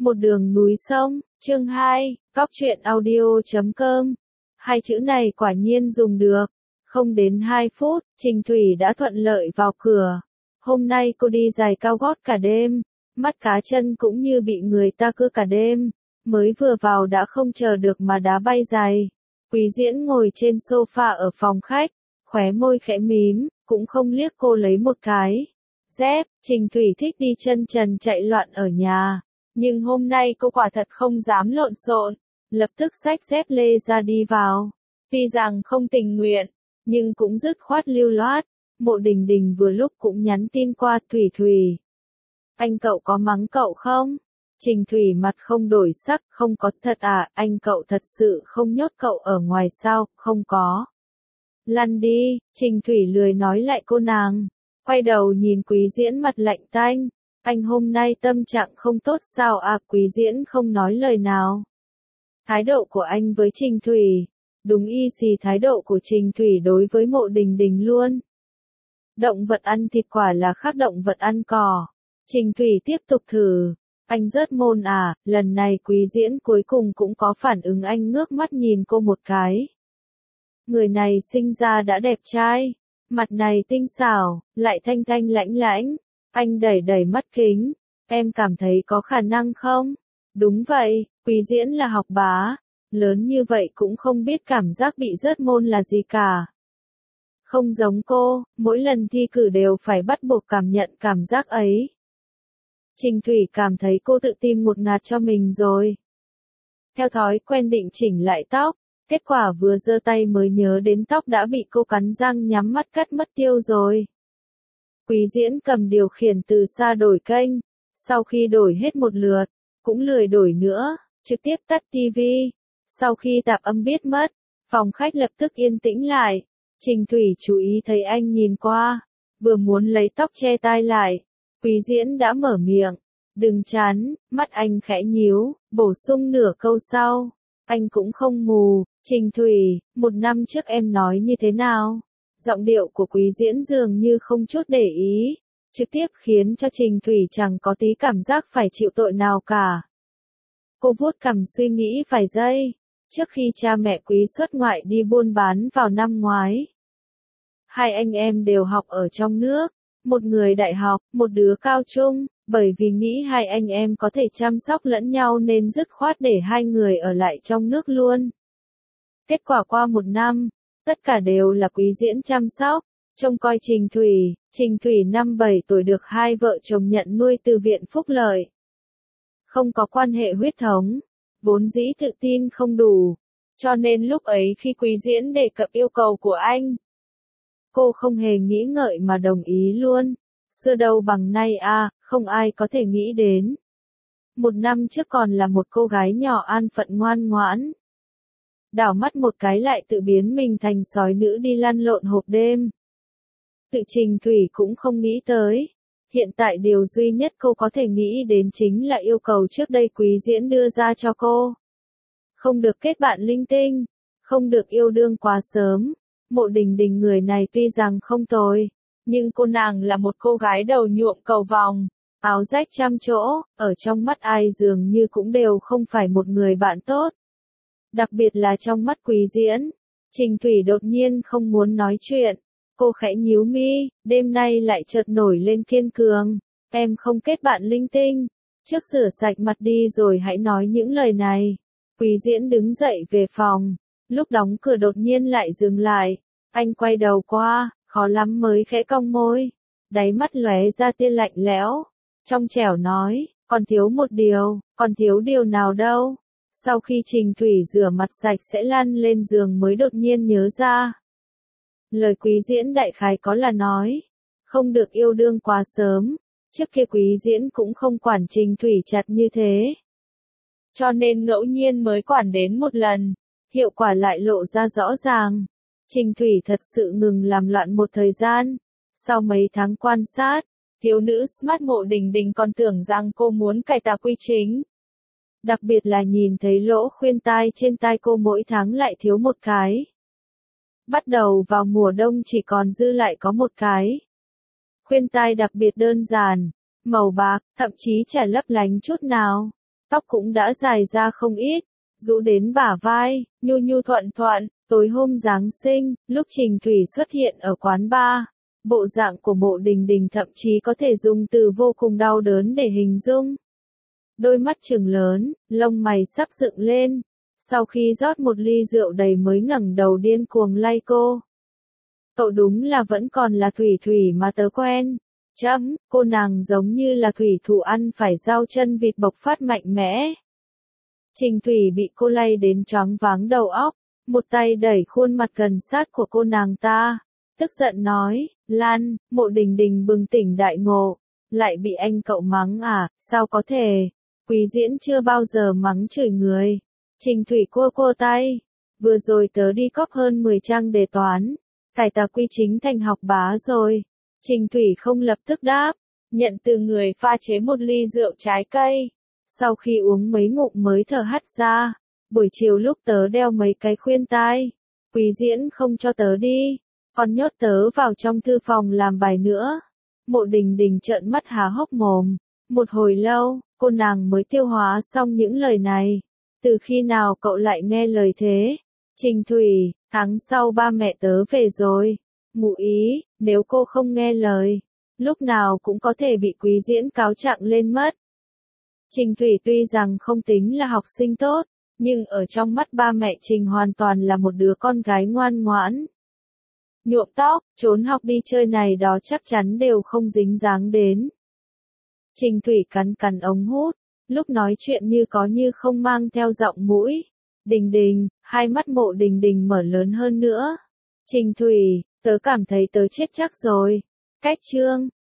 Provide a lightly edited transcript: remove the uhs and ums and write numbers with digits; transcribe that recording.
Một đường núi sông, chương 2, Góc truyện audio.com. Hai chữ này quả nhiên dùng được. Không đến 2 phút, Trình Thủy đã thuận lợi vào cửa. Hôm nay cô đi giày cao gót cả đêm, mắt cá chân cũng như bị người ta cưa cả đêm. Mới vừa vào đã không chờ được mà đá bay giày. Quý Diễn ngồi trên sofa ở phòng khách, khóe môi khẽ mím, cũng không liếc cô lấy một cái dép. Trình Thủy thích đi chân trần chạy loạn ở nhà, nhưng hôm nay cô quả thật không dám lộn xộn, lập tức xách dép lê ra đi vào. Tuy rằng không tình nguyện, nhưng cũng dứt khoát lưu loát. Mộ Đình Đình vừa lúc cũng nhắn tin qua, Thủy Thủy, anh cậu có mắng cậu không? Trình Thủy mặt không đổi sắc, không có thật à, anh cậu thật sự không nhốt cậu ở ngoài sao? Không có. Lăn đi. Trình Thủy lười nói lại cô nàng, quay đầu nhìn Quý Diễn mặt lạnh tanh. Anh hôm nay tâm trạng không tốt sao à? Quý Diễn không nói lời nào. Thái độ của anh với Trình Thủy, đúng y xì thái độ của Trình Thủy đối với Mộ Đình Đình luôn. Động vật ăn thịt quả là khác động vật ăn cỏ. Trình Thủy tiếp tục thử. Anh rớt môn à? Lần này Quý Diễn cuối cùng cũng có phản ứng, anh ngước mắt nhìn cô một cái. Người này sinh ra đã đẹp trai, mặt này tinh xảo, lại thanh thanh lãnh lãnh. Anh đẩy đẩy mắt kính. Em cảm thấy có khả năng không? Đúng vậy, Quý Diễn là học bá, lớn như vậy cũng không biết cảm giác bị rớt môn là gì cả. Không giống cô, mỗi lần thi cử đều phải bắt buộc cảm nhận cảm giác ấy. Trình Thủy cảm thấy cô tự tin một ngạt cho mình rồi. Theo thói quen định chỉnh lại tóc, kết quả vừa giơ tay mới nhớ đến tóc đã bị cô cắn răng nhắm mắt cắt mất tiêu rồi. Quý Diễn cầm điều khiển từ xa đổi kênh, sau khi đổi hết một lượt, cũng lười đổi nữa, trực tiếp tắt tivi. Sau khi tạp âm biết mất, phòng khách lập tức yên tĩnh lại. Trình Thủy chú ý thấy anh nhìn qua, vừa muốn lấy tóc che tai lại, Quý Diễn đã mở miệng. Đừng chán. Mắt anh khẽ nhíu, bổ sung nửa câu sau. Anh cũng không mù. Trình Thủy, 1 năm trước em nói như thế nào? Giọng điệu của Quý Diễn dường như không chút để ý, trực tiếp khiến cho Trình Thủy chẳng có tí cảm giác phải chịu tội nào cả. Cô vuốt cằm suy nghĩ vài giây. Trước khi cha mẹ Quý xuất ngoại đi buôn bán vào năm ngoái, 2 anh em đều học ở trong nước, một người đại học, một đứa cao trung, bởi vì nghĩ 2 anh em có thể chăm sóc lẫn nhau nên dứt khoát để 2 người ở lại trong nước luôn. Kết quả qua 1 năm, tất cả đều là Quý Diễn chăm sóc, trông coi Trình Thủy. Trình Thủy năm 7 tuổi được 2 vợ chồng nhận nuôi từ viện phúc lợi. Không có quan hệ huyết thống, vốn dĩ tự tin không đủ, cho nên lúc ấy khi Quý Diễn đề cập yêu cầu của anh, cô không hề nghĩ ngợi mà đồng ý luôn. Xưa đâu bằng nay à, không ai có thể nghĩ đến. 1 năm trước còn là một cô gái nhỏ an phận ngoan ngoãn, đảo mắt một cái lại tự biến mình thành sói nữ đi lăn lộn hộp đêm. Tự Trình Thủy cũng không nghĩ tới. Hiện tại điều duy nhất cô có thể nghĩ đến chính là yêu cầu trước đây Quý Diễn đưa ra cho cô. Không được kết bạn linh tinh, không được yêu đương quá sớm. Mộ Đình Đình người này tuy rằng không tồi, nhưng cô nàng là một cô gái đầu nhuộm cầu vồng, áo rách trăm chỗ, ở trong mắt ai dường như cũng đều không phải một người bạn tốt. Đặc biệt là trong mắt Quý Diễn. Trình Thủy đột nhiên không muốn nói chuyện. Cô khẽ nhíu mi, đêm nay lại chợt nổi lên kiên cường. Em không kết bạn linh tinh. Trước rửa sạch mặt đi rồi hãy nói những lời này. Quý Diễn đứng dậy về phòng. Lúc đóng cửa đột nhiên lại dừng lại. Anh quay đầu qua, khó lắm mới khẽ cong môi. Đáy mắt lóe ra tia lạnh lẽo. Trong trẻo nói, còn thiếu một điều. Còn thiếu điều nào đâu? Sau khi Trình Thủy rửa mặt sạch sẽ lăn lên giường mới đột nhiên nhớ ra. Lời Quý Diễn đại khái có là nói, không được yêu đương quá sớm. Trước kia Quý Diễn cũng không quản Trình Thủy chặt như thế, cho nên ngẫu nhiên mới quản đến một lần, hiệu quả lại lộ ra rõ ràng. Trình Thủy thật sự ngừng làm loạn một thời gian. Sau mấy tháng quan sát, thiếu nữ smart Mộ Đình Đình còn tưởng rằng cô muốn cải tà quy chính. Đặc biệt là nhìn thấy lỗ khuyên tai trên tai cô mỗi tháng lại thiếu một cái. Bắt đầu vào mùa đông chỉ còn dư lại có một cái. Khuyên tai đặc biệt đơn giản, màu bạc, thậm chí chả lấp lánh chút nào. tóc cũng đã dài ra không ít, rũ đến bả vai, nhu nhu thuận thuận. Tối hôm Giáng sinh, lúc Trình Thủy xuất hiện ở quán bar, bộ dạng của Mộ Đình Đình thậm chí có thể dùng từ vô cùng đau đớn để hình dung. Đôi mắt trừng lớn, lông mày sắp dựng lên, sau khi rót một ly rượu đầy mới ngẩng đầu điên cuồng lay cô. Cậu đúng là vẫn còn là Thủy Thủy mà tớ quen. Chấm, cô nàng giống như là thủy thủ ăn phải rau chân vịt bộc phát mạnh mẽ. Trình Thủy bị cô lay đến choáng váng đầu óc, một tay đẩy khuôn mặt gần sát của cô nàng ta, tức giận nói, Lan. Mộ Đình Đình bừng tỉnh đại ngộ, lại bị anh cậu mắng à, sao có thể, Quý Diễn chưa bao giờ mắng chửi người. Trình Thủy cua tay, vừa rồi tớ đi cóp hơn 10 trang đề toán, cải tà quy chính thành học bá rồi. Trình Thủy không lập tức đáp, nhận từ người pha chế một ly rượu trái cây. Sau khi uống mấy ngụm mới thở hắt ra, buổi chiều lúc tớ đeo mấy cái khuyên tai, Quý Diễn không cho tớ đi, còn nhốt tớ vào trong thư phòng làm bài nữa. Mộ Đình Đình trợn mắt há hốc mồm, một hồi lâu, cô nàng mới tiêu hóa xong những lời này. Từ khi nào cậu lại nghe lời thế? Trình Thủy, tháng sau ba mẹ tớ về rồi. Ngụ ý, nếu cô không nghe lời, lúc nào cũng có thể bị Quý Diễn cáo trạng lên mất. Trình Thủy tuy rằng không tính là học sinh tốt, nhưng ở trong mắt ba mẹ Trình hoàn toàn là một đứa con gái ngoan ngoãn. Nhuộm tóc, trốn học đi chơi này đó chắc chắn đều không dính dáng đến. Trình Thủy cắn cắn ống hút, lúc nói chuyện như có như không mang theo giọng mũi. Đình Đình, hai mắt Mộ Đình Đình mở lớn hơn nữa. Trình Thủy, tớ cảm thấy tớ chết chắc rồi. Cách chương